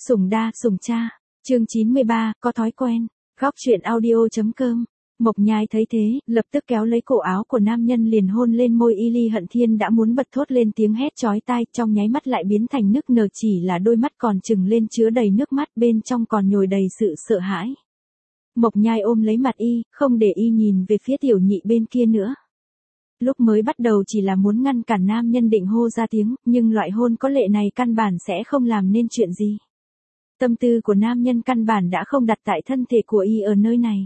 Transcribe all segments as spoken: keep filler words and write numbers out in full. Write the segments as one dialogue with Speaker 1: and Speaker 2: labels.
Speaker 1: Sủng đa, sủng cha. Chương chín mươi ba, có thói quen. Góc truyện audio.com. Mộc Nhai thấy thế, lập tức kéo lấy cổ áo của nam nhân liền hôn lên môi y. Ly Hận Thiên đã muốn bật thốt lên tiếng hét chói tai, trong nháy mắt lại biến thành nức nở, chỉ là đôi mắt còn trừng lên chứa đầy nước mắt, bên trong còn nhồi đầy sự sợ hãi. Mộc Nhai ôm lấy mặt y, không để y nhìn về phía tiểu nhị bên kia nữa. Lúc mới bắt đầu chỉ là muốn ngăn cản nam nhân định hô ra tiếng, nhưng loại hôn có lệ này căn bản sẽ không làm nên chuyện gì. Tâm tư của nam nhân căn bản đã không đặt tại thân thể của y ở nơi này.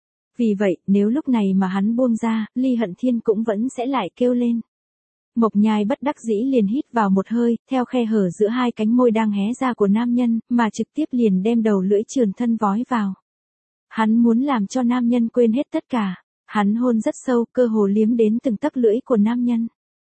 Speaker 1: Vì vậy, nếu lúc này mà hắn buông ra, Ly Hận Thiên cũng vẫn sẽ lại kêu lên. Mộc Nhai bất đắc dĩ liền hít vào một hơi, theo khe hở giữa hai cánh môi đang hé ra của nam nhân, mà trực tiếp liền đem đầu lưỡi trườn thân vói vào. Hắn muốn làm cho nam nhân quên hết tất cả. Hắn hôn rất sâu, cơ hồ liếm đến từng tấc lưỡi của nam nhân.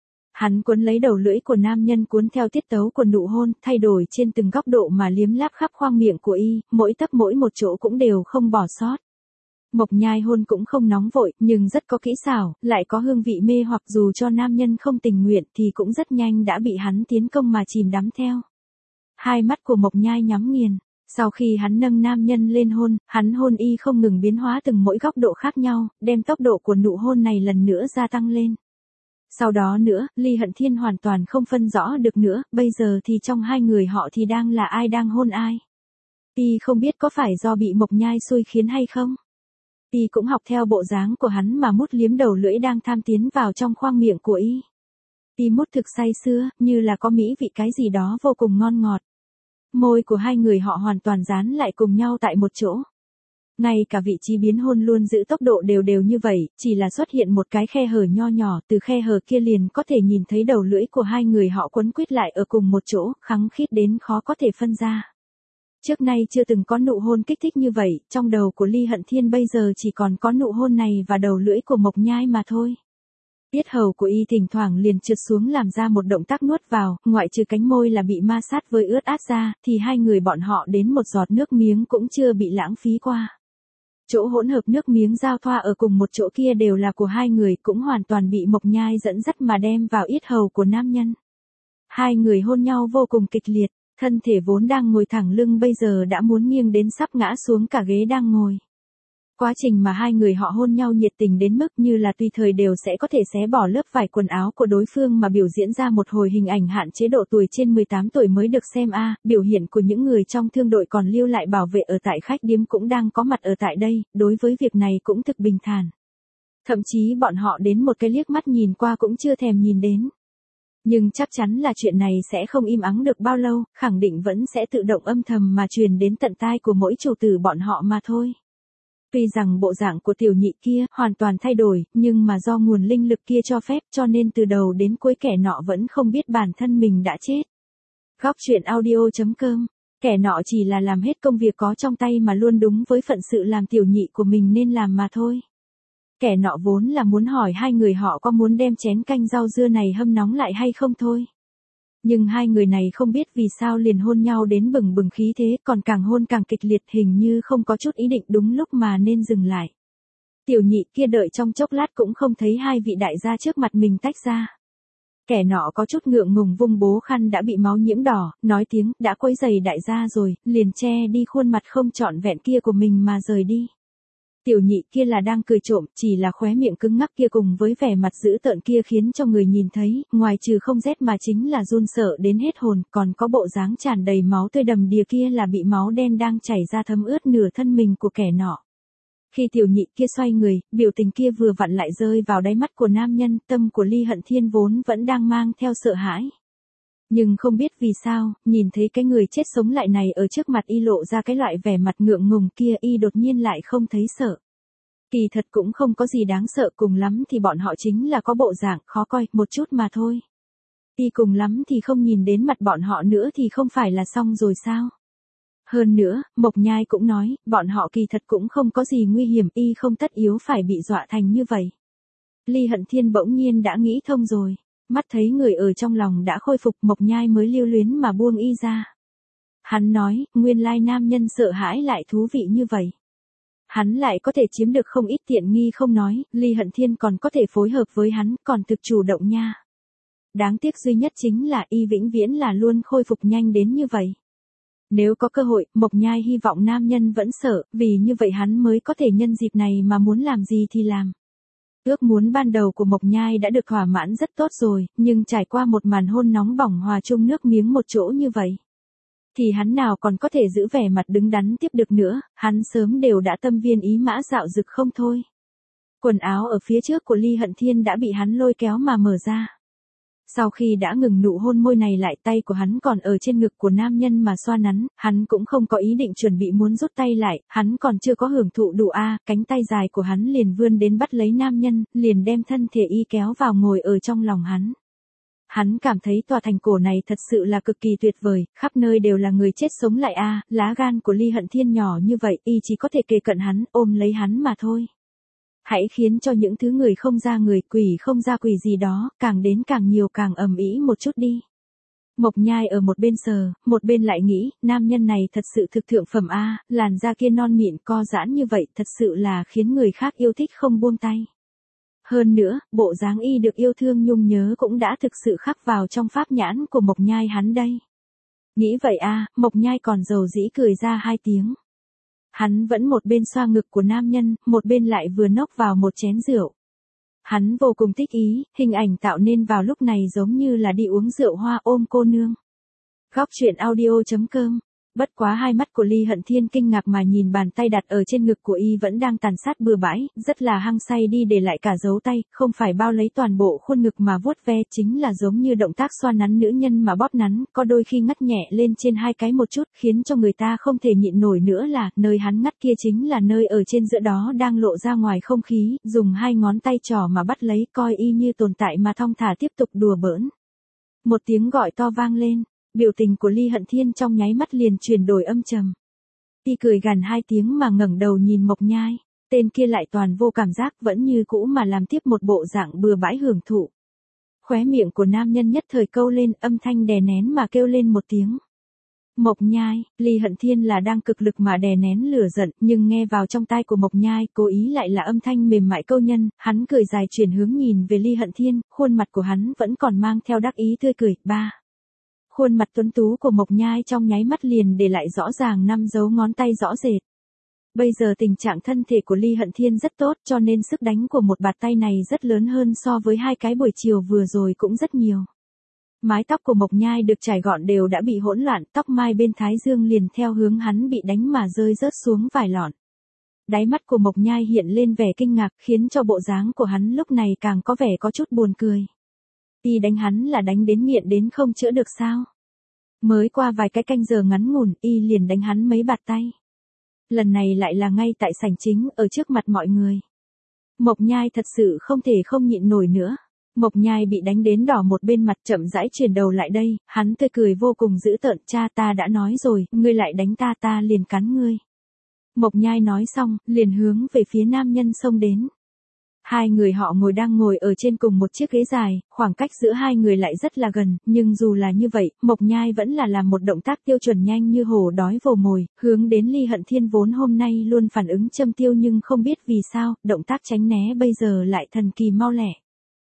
Speaker 1: Hắn cuốn lấy đầu lưỡi của nam nhân cuốn theo tiết tấu của nụ hôn, thay đổi trên từng góc độ mà liếm láp khắp khoang miệng của y, mỗi tấc mỗi một chỗ cũng đều không bỏ sót. Mộc Nhai hôn cũng không nóng vội, nhưng rất có kỹ xảo, lại có hương vị mê hoặc, dù cho nam nhân không tình nguyện thì cũng rất nhanh đã bị hắn tiến công mà chìm đắm theo. Hai mắt của Mộc Nhai nhắm nghiền. Sau khi hắn nâng nam nhân lên hôn, hắn hôn y không ngừng biến hóa từng mỗi góc độ khác nhau, đem tốc độ của nụ hôn này lần nữa gia tăng lên. Sau đó nữa, Ly Hận Thiên hoàn toàn không phân rõ được nữa, bây giờ thì trong hai người họ thì đang là ai đang hôn ai. Y không biết có phải do bị Mộc Nhai xui khiến hay không. Y cũng học theo bộ dáng của hắn mà mút liếm đầu lưỡi đang tham tiến vào trong khoang miệng của y. Y mút thực say sưa, như là có mỹ vị cái gì đó vô cùng ngon ngọt. Môi của hai người họ hoàn toàn dán lại cùng nhau tại một chỗ. Ngay cả vị trí biến hôn luôn giữ tốc độ đều đều như vậy, chỉ là xuất hiện một cái khe hở nho nhỏ, từ khe hở kia liền có thể nhìn thấy đầu lưỡi của hai người họ quấn quýt lại ở cùng một chỗ, khăng khít đến khó có thể phân ra. Trước nay chưa từng có nụ hôn kích thích như vậy, trong đầu của Ly Hận Thiên bây giờ chỉ còn có nụ hôn này và đầu lưỡi của Mộc Nhai mà thôi. Yết hầu của y thỉnh thoảng liền trượt xuống làm ra một động tác nuốt vào, ngoại trừ cánh môi là bị ma sát với ướt át ra, thì hai người bọn họ đến một giọt nước miếng cũng chưa bị lãng phí qua. Chỗ hỗn hợp nước miếng giao thoa ở cùng một chỗ kia đều là của hai người, cũng hoàn toàn bị Mộc Nhai dẫn dắt mà đem vào yết hầu của nam nhân. Hai người hôn nhau vô cùng kịch liệt, thân thể vốn đang ngồi thẳng lưng bây giờ đã muốn nghiêng đến sắp ngã xuống cả ghế đang ngồi. Quá trình mà hai người họ hôn nhau nhiệt tình đến mức như là tùy thời đều sẽ có thể xé bỏ lớp vải quần áo của đối phương mà biểu diễn ra một hồi hình ảnh hạn chế độ tuổi trên mười tám tuổi mới được xem a. À, biểu hiện của những người trong thương đội còn lưu lại bảo vệ ở tại khách điếm cũng đang có mặt ở tại đây, đối với việc này cũng thực bình thản. Thậm chí bọn họ đến một cái liếc mắt nhìn qua cũng chưa thèm nhìn đến. Nhưng chắc chắn là chuyện này sẽ không im ắng được bao lâu, khẳng định vẫn sẽ tự động âm thầm mà truyền đến tận tai của mỗi chủ tử bọn họ mà thôi. Tuy rằng bộ dạng của tiểu nhị kia hoàn toàn thay đổi, nhưng mà do nguồn linh lực kia cho phép, cho nên từ đầu đến cuối kẻ nọ vẫn không biết bản thân mình đã chết. Góc truyện audio.com. Kẻ nọ chỉ là làm hết công việc có trong tay mà luôn đúng với phận sự làm tiểu nhị của mình nên làm mà thôi. Kẻ nọ vốn là muốn hỏi hai người họ có muốn đem chén canh rau dưa này hâm nóng lại hay không thôi. Nhưng hai người này không biết vì sao liền hôn nhau đến bừng bừng khí thế, còn càng hôn càng kịch liệt, hình như không có chút ý định đúng lúc mà nên dừng lại. Tiểu nhị kia đợi trong chốc lát cũng không thấy hai vị đại gia trước mặt mình tách ra. Kẻ nọ có chút ngượng ngùng vung bố khăn đã bị máu nhiễm đỏ, nói tiếng, đã quấy giày đại gia rồi, liền che đi khuôn mặt không trọn vẹn kia của mình mà rời đi. Tiểu nhị kia là đang cười trộm, chỉ là khóe miệng cứng ngắc kia cùng với vẻ mặt dữ tợn kia khiến cho người nhìn thấy, ngoài trừ không rét mà chính là run sợ đến hết hồn, còn có bộ dáng tràn đầy máu tươi đầm đìa kia là bị máu đen đang chảy ra thấm ướt nửa thân mình của kẻ nọ. Khi tiểu nhị kia xoay người, biểu tình kia vừa vặn lại rơi vào đáy mắt của nam nhân, tâm của Ly Hận Thiên vốn vẫn đang mang theo sợ hãi. Nhưng không biết vì sao, nhìn thấy cái người chết sống lại này ở trước mặt y lộ ra cái loại vẻ mặt ngượng ngùng kia, y đột nhiên lại không thấy sợ. Kỳ thật cũng không có gì đáng sợ, cùng lắm thì bọn họ chính là có bộ dạng khó coi một chút mà thôi. Y cùng lắm thì không nhìn đến mặt bọn họ nữa thì không phải là xong rồi sao? Hơn nữa, Mộc Nhai cũng nói, bọn họ kỳ thật cũng không có gì nguy hiểm, y không tất yếu phải bị dọa thành như vậy. Ly Hận Thiên bỗng nhiên đã nghĩ thông rồi. Mắt thấy người ở trong lòng đã khôi phục, Mộc Nhai mới lưu luyến mà buông y ra. Hắn nói, nguyên lai nam nhân sợ hãi lại thú vị như vậy. Hắn lại có thể chiếm được không ít tiện nghi không nói, Ly Hận Thiên còn có thể phối hợp với hắn, còn thực chủ động nha. Đáng tiếc duy nhất chính là y vĩnh viễn là luôn khôi phục nhanh đến như vậy. Nếu có cơ hội, Mộc Nhai hy vọng nam nhân vẫn sợ, vì như vậy hắn mới có thể nhân dịp này mà muốn làm gì thì làm. Ước muốn ban đầu của Mộc Nhai đã được thỏa mãn rất tốt rồi, nhưng trải qua một màn hôn nóng bỏng hòa chung nước miếng một chỗ như vậy, thì hắn nào còn có thể giữ vẻ mặt đứng đắn tiếp được nữa, hắn sớm đều đã tâm viên ý mã dạo dực không thôi. Quần áo ở phía trước của Ly Hận Thiên đã bị hắn lôi kéo mà mở ra. Sau khi đã ngừng nụ hôn môi này lại, tay của hắn còn ở trên ngực của nam nhân mà xoa nắn, hắn cũng không có ý định chuẩn bị muốn rút tay lại, hắn còn chưa có hưởng thụ đủ a, cánh tay dài của hắn liền vươn đến bắt lấy nam nhân, liền đem thân thể y kéo vào ngồi ở trong lòng hắn. Hắn cảm thấy tòa thành cổ này thật sự là cực kỳ tuyệt vời, khắp nơi đều là người chết sống lại a, lá gan của Ly Hận Thiên nhỏ như vậy, y chỉ có thể kề cận hắn, ôm lấy hắn mà thôi. Hãy khiến cho những thứ người không ra người, quỷ không ra quỷ gì đó, càng đến càng nhiều càng ầm ĩ một chút đi. Mộc Nhai ở một bên sờ, một bên lại nghĩ, nam nhân này thật sự thực thượng phẩm a, làn da kia non mịn co giãn như vậy, thật sự là khiến người khác yêu thích không buông tay. Hơn nữa, bộ dáng y được yêu thương nhung nhớ cũng đã thực sự khắc vào trong pháp nhãn của Mộc Nhai hắn đây. Nghĩ vậy a, Mộc Nhai còn dầu dĩ cười ra hai tiếng. Hắn vẫn một bên xoa ngực của nam nhân, một bên lại vừa nốc vào một chén rượu. Hắn vô cùng thích ý, hình ảnh tạo nên vào lúc này giống như là đi uống rượu hoa ôm cô nương. Góc truyện audio chấm com. Bất quá hai mắt của Ly Hận Thiên kinh ngạc mà nhìn bàn tay đặt ở trên ngực của y vẫn đang tàn sát bừa bãi, rất là hăng say đi để lại cả dấu tay, không phải bao lấy toàn bộ khuôn ngực mà vuốt ve, chính là giống như động tác xoa nắn nữ nhân mà bóp nắn, có đôi khi ngắt nhẹ lên trên hai cái một chút, khiến cho người ta không thể nhịn nổi nữa là, nơi hắn ngắt kia chính là nơi ở trên giữa đó đang lộ ra ngoài không khí, dùng hai ngón tay trỏ mà bắt lấy, coi y như tồn tại mà thong thả tiếp tục đùa bỡn. Một tiếng gọi to vang lên. Biểu tình của Ly Hận Thiên trong nháy mắt liền chuyển đổi âm trầm. Y cười gằn hai tiếng mà ngẩng đầu nhìn Mộc Nhai, tên kia lại toàn vô cảm giác, vẫn như cũ mà làm tiếp một bộ dạng bừa bãi hưởng thụ. Khóe miệng của nam nhân nhất thời câu lên, âm thanh đè nén mà kêu lên một tiếng. Mộc Nhai, Ly Hận Thiên là đang cực lực mà đè nén lửa giận, nhưng nghe vào trong tai của Mộc Nhai, cố ý lại là âm thanh mềm mại câu nhân, hắn cười dài chuyển hướng nhìn về Ly Hận Thiên, khuôn mặt của hắn vẫn còn mang theo đắc ý tươi cười. Ba. Khuôn mặt tuấn tú của Mộc Nhai trong nháy mắt liền để lại rõ ràng năm dấu ngón tay rõ rệt. Bây giờ tình trạng thân thể của Ly Hận Thiên rất tốt, cho nên sức đánh của một bạt tay này rất lớn hơn so với hai cái buổi chiều vừa rồi cũng rất nhiều. Mái tóc của Mộc Nhai được trải gọn đều đã bị hỗn loạn, tóc mai bên thái dương liền theo hướng hắn bị đánh mà rơi rớt xuống vài lọn. Đáy mắt của Mộc Nhai hiện lên vẻ kinh ngạc, khiến cho bộ dáng của hắn lúc này càng có vẻ có chút buồn cười. Y đánh hắn là đánh đến nghiện đến không chữa được sao? Mới qua vài cái canh giờ ngắn ngủn, y liền đánh hắn mấy bạt tay. Lần này lại là ngay tại sảnh chính, ở trước mặt mọi người. Mộc Nhai thật sự không thể không nhịn nổi nữa. Mộc Nhai bị đánh đến đỏ một bên mặt, chậm rãi chuyển đầu lại đây, hắn tươi cười vô cùng dữ tợn, cha ta đã nói rồi, ngươi lại đánh ta ta liền cắn ngươi. Mộc Nhai nói xong, liền hướng về phía nam nhân xông đến. Hai người họ ngồi đang ngồi ở trên cùng một chiếc ghế dài, khoảng cách giữa hai người lại rất là gần, nhưng dù là như vậy, Mộc Nhai vẫn là làm một động tác tiêu chuẩn nhanh như hổ đói vồ mồi, hướng đến Ly Hận Thiên vốn hôm nay luôn phản ứng châm tiêu nhưng không biết vì sao, động tác tránh né bây giờ lại thần kỳ mau lẹ.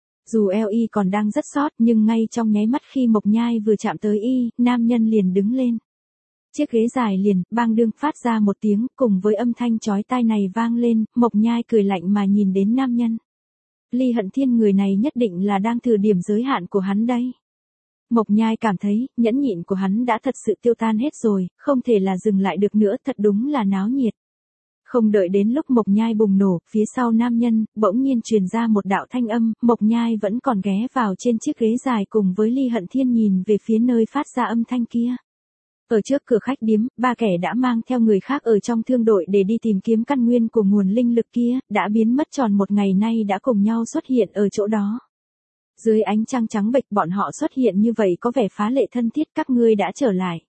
Speaker 1: Dù eo y còn đang rất sót nhưng ngay trong nháy mắt khi Mộc Nhai vừa chạm tới y, nam nhân liền đứng lên. Chiếc ghế dài liền, bang đương phát ra một tiếng, cùng với âm thanh chói tai này vang lên, Mộc Nhai cười lạnh mà nhìn đến nam nhân. Ly Hận Thiên người này nhất định là đang thử điểm giới hạn của hắn đây. Mộc Nhai cảm thấy, nhẫn nhịn của hắn đã thật sự tiêu tan hết rồi, không thể là dừng lại được nữa, thật đúng là náo nhiệt. Không đợi đến lúc Mộc Nhai bùng nổ, phía sau nam nhân, bỗng nhiên truyền ra một đạo thanh âm, Mộc Nhai vẫn còn ghé vào trên chiếc ghế dài cùng với Ly Hận Thiên nhìn về phía nơi phát ra âm thanh kia. Ở trước cửa khách điếm, ba kẻ đã mang theo người khác ở trong thương đội để đi tìm kiếm căn nguyên của nguồn linh lực kia, đã biến mất tròn một ngày nay đã cùng nhau xuất hiện ở chỗ đó. Dưới ánh trăng trắng bệch bọn họ xuất hiện như vậy có vẻ phá lệ thân thiết, các ngươi đã trở lại.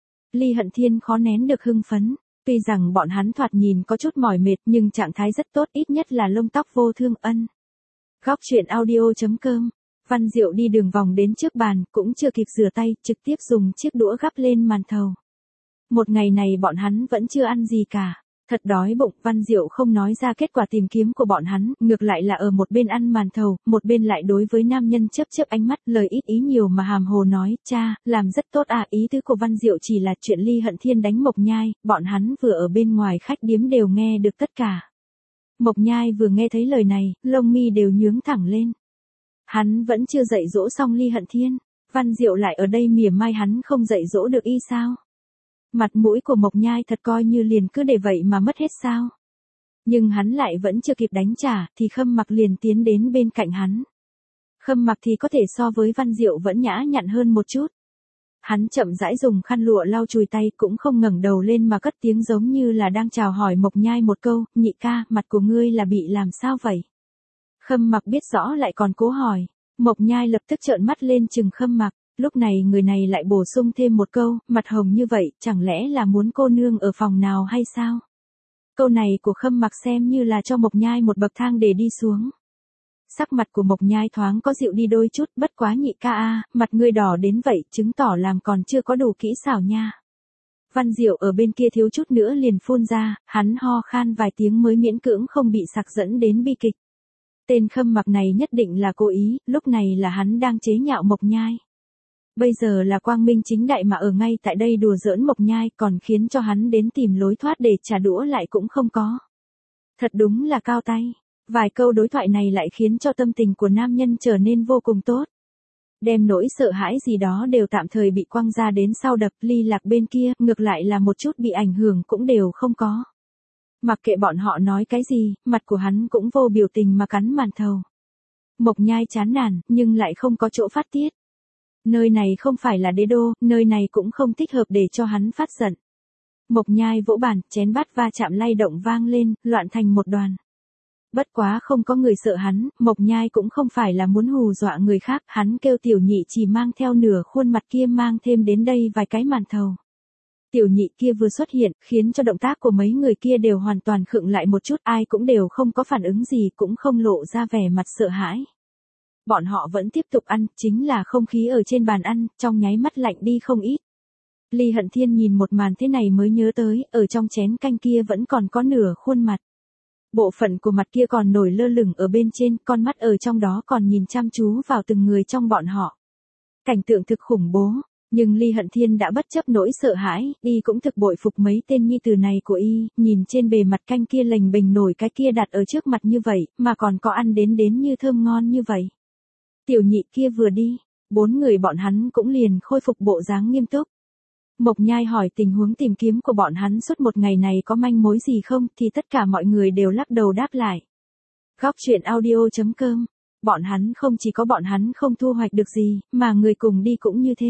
Speaker 1: Ly Hận Thiên khó nén được hưng phấn. Tuy rằng bọn hắn thoạt nhìn có chút mỏi mệt nhưng trạng thái rất tốt, ít nhất là lông tóc vô thương. Ân. Góc truyện audio chấm com. Văn Diệu đi đường vòng đến trước bàn, cũng chưa kịp rửa tay, trực tiếp dùng chiếc đũa gắp lên màn thầu. Một ngày này bọn hắn vẫn chưa ăn gì cả. Thật đói bụng, Văn Diệu không nói ra kết quả tìm kiếm của bọn hắn, ngược lại là ở một bên ăn màn thầu, một bên lại đối với nam nhân chớp chớp ánh mắt, lời ít ý nhiều mà hàm hồ nói, cha, làm rất tốt à, ý tứ của Văn Diệu chỉ là chuyện Ly Hận Thiên đánh Mộc Nhai, bọn hắn vừa ở bên ngoài khách điếm đều nghe được tất cả. Mộc Nhai vừa nghe thấy lời này, lông mi đều nhướng thẳng lên. Hắn vẫn chưa dạy dỗ xong Ly Hận Thiên, Văn Diệu lại ở đây mỉa mai hắn không dạy dỗ được y sao? Mặt mũi của Mộc Nhai thật coi như liền cứ để vậy mà mất hết sao? Nhưng hắn lại vẫn chưa kịp đánh trả, thì Khâm Mặc liền tiến đến bên cạnh hắn. Khâm Mặc thì có thể so với Văn Diệu vẫn nhã nhặn hơn một chút. Hắn chậm rãi dùng khăn lụa lau chùi tay, cũng không ngẩng đầu lên mà cất tiếng giống như là đang chào hỏi Mộc Nhai một câu, nhị ca, mặt của ngươi là bị làm sao vậy? Khâm Mặc biết rõ lại còn cố hỏi. Mộc Nhai lập tức trợn mắt lên chừng Khâm Mặc, lúc này người này lại bổ sung thêm một câu, mặt hồng như vậy, chẳng lẽ là muốn cô nương ở phòng nào hay sao? Câu này của Khâm Mặc xem như là cho Mộc Nhai một bậc thang để đi xuống. Sắc mặt của Mộc Nhai thoáng có dịu đi đôi chút, bất quá nhị ca a, mặt ngươi đỏ đến vậy, chứng tỏ làm còn chưa có đủ kỹ xảo nha. Văn Diệu ở bên kia thiếu chút nữa liền phun ra, hắn ho khan vài tiếng mới miễn cưỡng không bị sặc dẫn đến bi kịch. Tên Khâm Mặc này nhất định là cố ý, lúc này là hắn đang chế nhạo Mộc Nhai. Bây giờ là quang minh chính đại mà ở ngay tại đây đùa giỡn Mộc Nhai, còn khiến cho hắn đến tìm lối thoát để trả đũa lại cũng không có. Thật đúng là cao tay. Vài câu đối thoại này lại khiến cho tâm tình của nam nhân trở nên vô cùng tốt. Đem nỗi sợ hãi gì đó đều tạm thời bị quăng ra đến sau đập. Ly Lạc bên kia, ngược lại là một chút bị ảnh hưởng cũng đều không có. Mặc kệ bọn họ nói cái gì, mặt của hắn cũng vô biểu tình mà cắn màn thầu. Mộc Nhai chán nản, nhưng lại không có chỗ phát tiết. Nơi này không phải là đế đô, nơi này cũng không thích hợp để cho hắn phát giận. Mộc Nhai vỗ bàn, chén bát va chạm lay động vang lên, loạn thành một đoàn. Bất quá không có người sợ hắn, Mộc Nhai cũng không phải là muốn hù dọa người khác, hắn kêu Tiểu Nhị chỉ mang theo nửa khuôn mặt kia mang thêm đến đây vài cái màn thầu. Tiểu Nhị kia vừa xuất hiện, khiến cho động tác của mấy người kia đều hoàn toàn khựng lại một chút, ai cũng đều không có phản ứng gì, cũng không lộ ra vẻ mặt sợ hãi. Bọn họ vẫn tiếp tục ăn, chính là không khí ở trên bàn ăn, trong nháy mắt lạnh đi không ít. Ly Hận Thiên nhìn một màn thế này mới nhớ tới, ở trong chén canh kia vẫn còn có nửa khuôn mặt. Bộ phận của mặt kia còn nổi lơ lửng ở bên trên, con mắt ở trong đó còn nhìn chăm chú vào từng người trong bọn họ. Cảnh tượng thực khủng bố, nhưng Ly Hận Thiên đã bất chấp nỗi sợ hãi, y cũng thực bội phục mấy tên nhi tử này của y, nhìn trên bề mặt canh kia lềnh bềnh nổi cái kia đặt ở trước mặt như vậy, mà còn có ăn đến đến như thơm ngon như vậy. Tiểu Nhị kia vừa đi, bốn người bọn hắn cũng liền khôi phục bộ dáng nghiêm túc. Mộc Nhai hỏi tình huống tìm kiếm của bọn hắn suốt một ngày này có manh mối gì không, thì tất cả mọi người đều lắc đầu đáp lại. Góc truyện audio chấm com, bọn hắn không chỉ có bọn hắn không thu hoạch được gì, mà người cùng đi cũng như thế.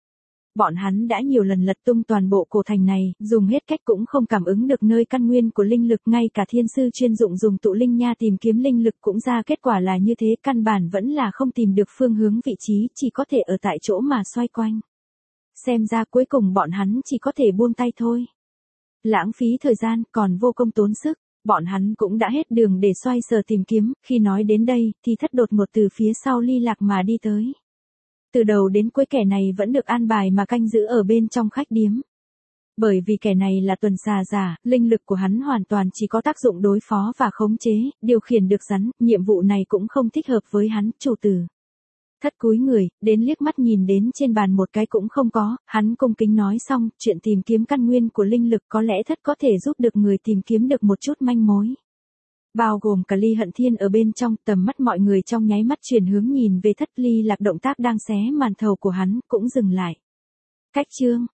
Speaker 1: Bọn hắn đã nhiều lần lật tung toàn bộ cổ thành này, dùng hết cách cũng không cảm ứng được nơi căn nguyên của linh lực, ngay cả thiên sư chuyên dụng dùng tụ linh nha tìm kiếm linh lực cũng ra kết quả là như thế, căn bản vẫn là không tìm được phương hướng vị trí, chỉ có thể ở tại chỗ mà xoay quanh. Xem ra cuối cùng bọn hắn chỉ có thể buông tay thôi. Lãng phí thời gian, còn vô công tốn sức, bọn hắn cũng đã hết đường để xoay sở tìm kiếm, khi nói đến đây, thì thất đột ngột từ phía sau Ly Lạc mà đi tới. Từ đầu đến cuối kẻ này vẫn được an bài mà canh giữ ở bên trong khách điếm. Bởi vì kẻ này là tuần xà giả, linh lực của hắn hoàn toàn chỉ có tác dụng đối phó và khống chế, điều khiển được rắn, nhiệm vụ này cũng không thích hợp với hắn, chủ tử. Thất cúi người, đến liếc mắt nhìn đến trên bàn một cái cũng không có, hắn cung kính nói xong, chuyện tìm kiếm căn nguyên của linh lực có lẽ thất có thể giúp được người tìm kiếm được một chút manh mối. Bao gồm cả Ly Hận Thiên ở bên trong, tầm mắt mọi người trong nháy mắt chuyển hướng nhìn về thất. Ly Lạc động tác đang xé màn thầu của hắn, cũng dừng lại. Cách chương,